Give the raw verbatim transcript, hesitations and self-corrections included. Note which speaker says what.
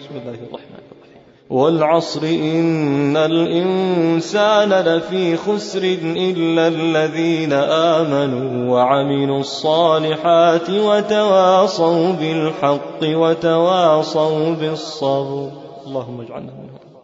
Speaker 1: بسم الله الرحمن الرحيم والعصر إن الإنسان لفي خسر إلا الذين آمنوا وعملوا الصالحات وتواصوا بالحق وتواصوا بالصبر اللهم اجعلنا منهم.